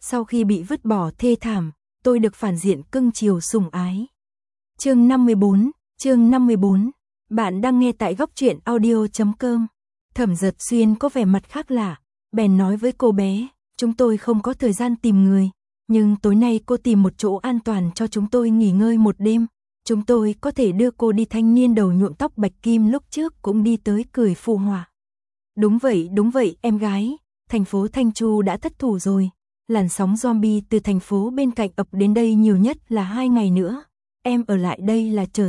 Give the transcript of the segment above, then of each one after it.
Sau khi bị vứt bỏ thê thảm, tôi được phản diện cưng chiều sủng ái. Chương 54. Bạn đang nghe tại góc truyện audio.com. Thẩm Dật Xuyên có vẻ mặt khác lạ, bèn nói với cô bé, chúng tôi không có thời gian tìm người, nhưng tối nay cô tìm một chỗ an toàn cho chúng tôi nghỉ ngơi một đêm. Chúng tôi có thể đưa cô đi. Thanh niên đầu nhuộm tóc bạch kim lúc trước cũng đi tới cười phụ họa. Đúng vậy em gái, thành phố Thanh Chu đã thất thủ rồi. Làn sóng zombie từ thành phố bên cạnh ập đến đây nhiều nhất là 2 ngày nữa. Em ở lại đây là chờ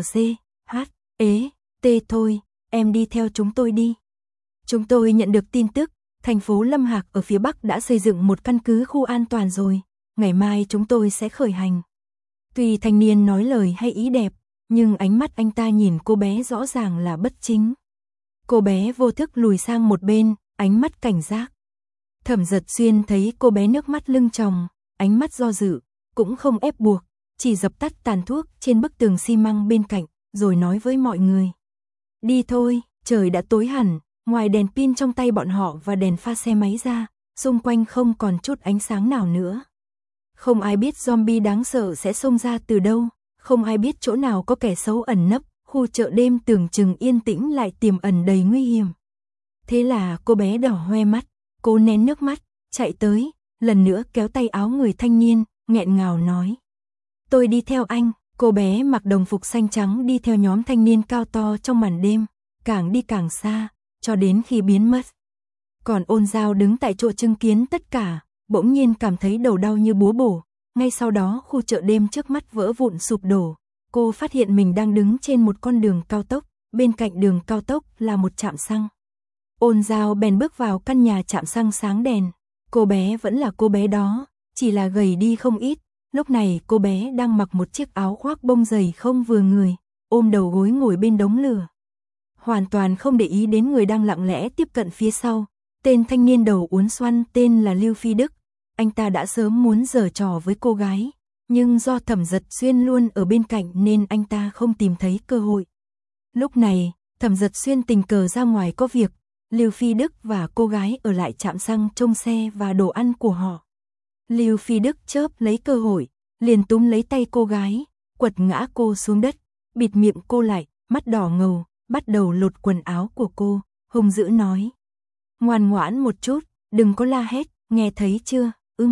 T thôi, em đi theo chúng tôi đi. Chúng tôi nhận được tin tức, thành phố Lâm Hạc ở phía Bắc đã xây dựng một căn cứ khu an toàn rồi. Ngày mai chúng tôi sẽ khởi hành. Tuy thanh niên nói lời hay ý đẹp, nhưng ánh mắt anh ta nhìn cô bé rõ ràng là bất chính. Cô bé vô thức lùi sang một bên, ánh mắt cảnh giác. Thẩm Dật Xuyên thấy cô bé nước mắt lưng tròng, ánh mắt do dự, cũng không ép buộc, chỉ dập tắt tàn thuốc trên bức tường xi măng bên cạnh, rồi nói với mọi người. Đi thôi, trời đã tối hẳn, ngoài đèn pin trong tay bọn họ và đèn pha xe máy ra, xung quanh không còn chút ánh sáng nào nữa. Không ai biết zombie đáng sợ sẽ xông ra từ đâu, không ai biết chỗ nào có kẻ xấu ẩn nấp, khu chợ đêm tưởng chừng yên tĩnh lại tiềm ẩn đầy nguy hiểm. Thế là cô bé đỏ hoe mắt, cố nén nước mắt, chạy tới, lần nữa kéo tay áo người thanh niên, nghẹn ngào nói. Tôi đi theo anh. Cô bé mặc đồng phục xanh trắng đi theo nhóm thanh niên cao to trong màn đêm, càng đi càng xa, cho đến khi biến mất. Còn Ôn Giao đứng tại chỗ chứng kiến tất cả, bỗng nhiên cảm thấy đầu đau như búa bổ. Ngay sau đó khu chợ đêm trước mắt vỡ vụn sụp đổ. Cô phát hiện mình đang đứng trên một con đường cao tốc, bên cạnh đường cao tốc là một trạm xăng. Ôn Giao bèn bước vào căn nhà trạm xăng sáng đèn. Cô bé vẫn là cô bé đó, chỉ là gầy đi không ít. Lúc này cô bé đang mặc một chiếc áo khoác bông dày không vừa người, ôm đầu gối ngồi bên đống lửa. Hoàn toàn không để ý đến người đang lặng lẽ tiếp cận phía sau. Tên thanh niên đầu uốn xoăn tên là Lưu Phi Đức. Anh ta đã sớm muốn giở trò với cô gái, nhưng do Thẩm Dật Xuyên luôn ở bên cạnh nên anh ta không tìm thấy cơ hội. Lúc này, Thẩm Dật Xuyên tình cờ ra ngoài có việc, Lưu Phi Đức và cô gái ở lại trạm xăng trông xe và đồ ăn của họ. Lưu Phi Đức chớp lấy cơ hội, liền túm lấy tay cô gái, quật ngã cô xuống đất, bịt miệng cô lại, mắt đỏ ngầu, bắt đầu lột quần áo của cô, hung dữ nói. Ngoan ngoãn một chút, đừng có la hét, nghe thấy chưa,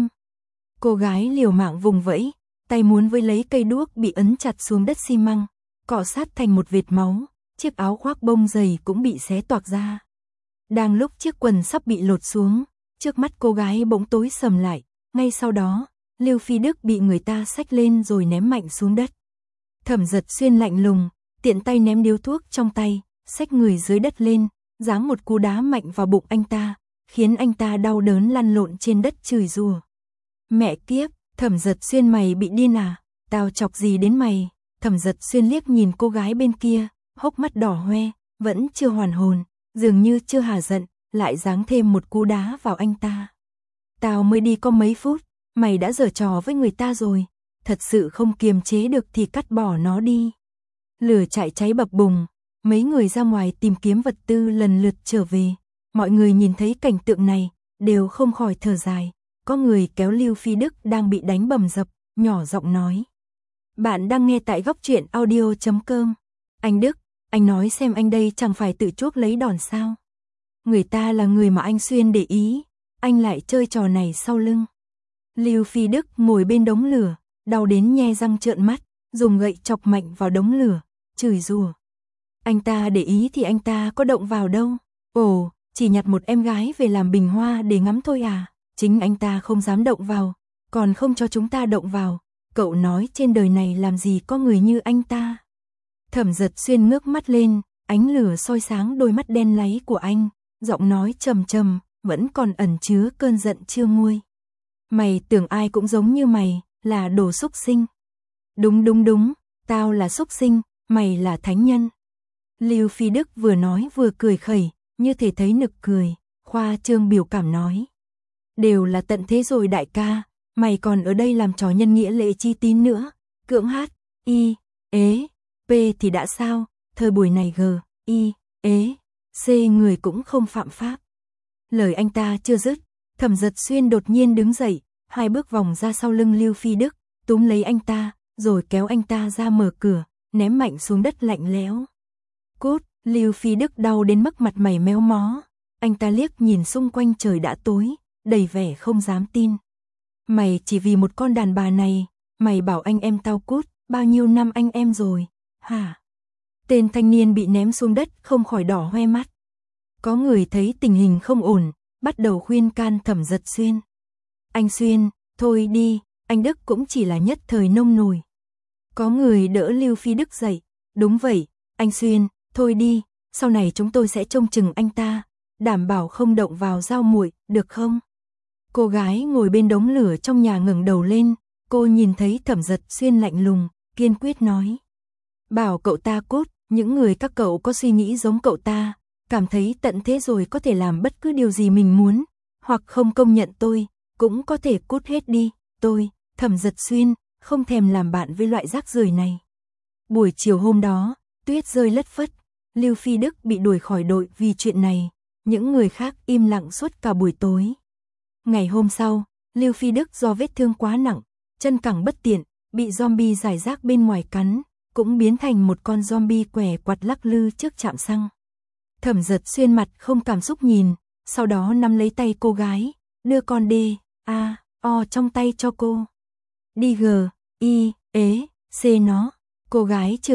Cô gái liều mạng vùng vẫy, tay muốn với lấy cây đuốc bị ấn chặt xuống đất xi măng, cọ sát thành một vệt máu, chiếc áo khoác bông dày cũng bị xé toạc ra. Đang lúc chiếc quần sắp bị lột xuống, trước mắt cô gái bỗng tối sầm lại. Ngay sau đó, Lưu Phi Đức bị người ta xách lên rồi ném mạnh xuống đất. Thẩm Dật Xuyên lạnh lùng, tiện tay ném điếu thuốc trong tay, xách người dưới đất lên, giáng một cú đá mạnh vào bụng anh ta, khiến anh ta đau đớn lăn lộn trên đất chửi rủa. Mẹ kiếp, Thẩm Dật Xuyên mày bị điên à? Tao chọc gì đến mày? Thẩm Dật Xuyên liếc nhìn cô gái bên kia, hốc mắt đỏ hoe, vẫn chưa hoàn hồn, dường như chưa hả giận, lại giáng thêm một cú đá vào anh ta. Tao mới đi có mấy phút, mày đã giở trò với người ta rồi, thật sự không kiềm chế được thì cắt bỏ nó đi. Lửa chạy cháy bập bùng, mấy người ra ngoài tìm kiếm vật tư lần lượt trở về. Mọi người nhìn thấy cảnh tượng này, đều không khỏi thở dài. Có người kéo Lưu Phi Đức đang bị đánh bầm dập, nhỏ giọng nói. Bạn đang nghe tại góc truyện audio.com. Anh Đức, anh nói xem anh đây chẳng phải tự chuốc lấy đòn sao? Người ta là người mà anh Xuyên để ý, anh lại chơi trò này sau lưng. Lưu Phi Đức ngồi bên đống lửa, đau đến nhe răng trợn mắt, dùng gậy chọc mạnh vào đống lửa, chửi rủa. Anh ta để ý thì anh ta có động vào đâu. Ồ, chỉ nhặt một em gái về làm bình hoa để ngắm thôi à? Chính anh ta không dám động vào, còn không cho chúng ta động vào. Cậu nói trên đời này làm gì có người như anh ta? Thẩm Dật Xuyên ngước mắt lên, ánh lửa soi sáng đôi mắt đen láy của anh, giọng nói trầm trầm, vẫn còn ẩn chứa cơn giận chưa nguôi. Mày tưởng ai cũng giống như mày, là đồ súc sinh. Đúng, tao là súc sinh, mày là thánh nhân. Lưu Phi Đức vừa nói vừa cười khẩy, như thể thấy nực cười, khoa trương biểu cảm nói. Đều là tận thế rồi đại ca, mày còn ở đây làm trò nhân nghĩa lệ chi tín nữa, cưỡng hát, y, ế, p thì đã sao, thời buổi này g, y, ế, c người cũng không phạm pháp. Lời anh ta chưa dứt, Thẩm Dật Xuyên đột nhiên đứng dậy, 2 bước vòng ra sau lưng Lưu Phi Đức, túm lấy anh ta, rồi kéo anh ta ra mở cửa, ném mạnh xuống đất lạnh lẽo. Cút, Lưu Phi Đức đau đến mức mặt mày méo mó. Anh ta liếc nhìn xung quanh trời đã tối, đầy vẻ không dám tin. Mày chỉ vì một con đàn bà này, mày bảo anh em tao cút, bao nhiêu năm anh em rồi, hả? Tên thanh niên bị ném xuống đất không khỏi đỏ hoe mắt. Có người thấy tình hình không ổn, bắt đầu khuyên can Thẩm Giật Xuyên. Anh Xuyên, thôi đi, anh Đức cũng chỉ là nhất thời nông nổi. Có người đỡ Lưu Phi Đức dậy. Đúng vậy, anh Xuyên, thôi đi, sau này chúng tôi sẽ trông chừng anh ta, đảm bảo không động vào dao muội, được không? Cô gái ngồi bên đống lửa trong nhà ngẩng đầu lên, cô nhìn thấy Thẩm Giật Xuyên lạnh lùng, kiên quyết nói. Bảo cậu ta cút, những người các cậu có suy nghĩ giống cậu ta, cảm thấy tận thế rồi có thể làm bất cứ điều gì mình muốn, hoặc không công nhận tôi, cũng có thể cút hết đi, tôi, Thẩm Giật Xuyên, không thèm làm bạn với loại rác rưởi này. Buổi chiều hôm đó, tuyết rơi lất phất, Lưu Phi Đức bị đuổi khỏi đội vì chuyện này, những người khác im lặng suốt cả buổi tối. Ngày hôm sau, Lưu Phi Đức do vết thương quá nặng, chân cẳng bất tiện, bị zombie rải rác bên ngoài cắn, cũng biến thành một con zombie què quặt lắc lư trước trạm xăng. Thẩm Giật Xuyên mặt không cảm xúc nhìn, sau đó nắm lấy tay cô gái, đưa con D-A-O trong tay cho cô. Đi G-I-E-C nó, cô gái chưa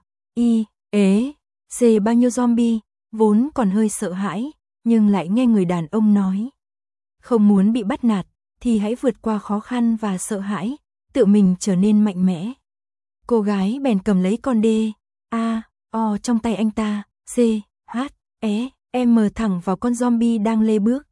G-I-E-C bao nhiêu zombie, vốn còn hơi sợ hãi, nhưng lại nghe người đàn ông nói. Không muốn bị bắt nạt, thì hãy vượt qua khó khăn và sợ hãi, tự mình trở nên mạnh mẽ. Cô gái bèn cầm lấy con D-A-O trong tay anh ta, C-H-E-M thẳng vào con zombie đang lê bước,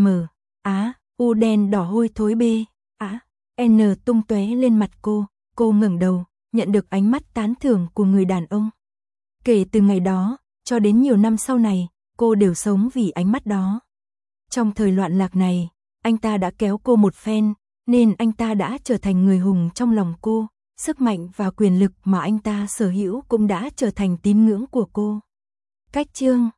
M-A-U đen đỏ hôi thối B-A-N tung tóe lên mặt cô ngẩng đầu, nhận được ánh mắt tán thưởng của người đàn ông. Kể từ ngày đó, cho đến nhiều năm sau này, cô đều sống vì ánh mắt đó. Trong thời loạn lạc này, anh ta đã kéo cô một phen, nên anh ta đã trở thành người hùng trong lòng cô, sức mạnh và quyền lực mà anh ta sở hữu cũng đã trở thành tín ngưỡng của cô. Cách chương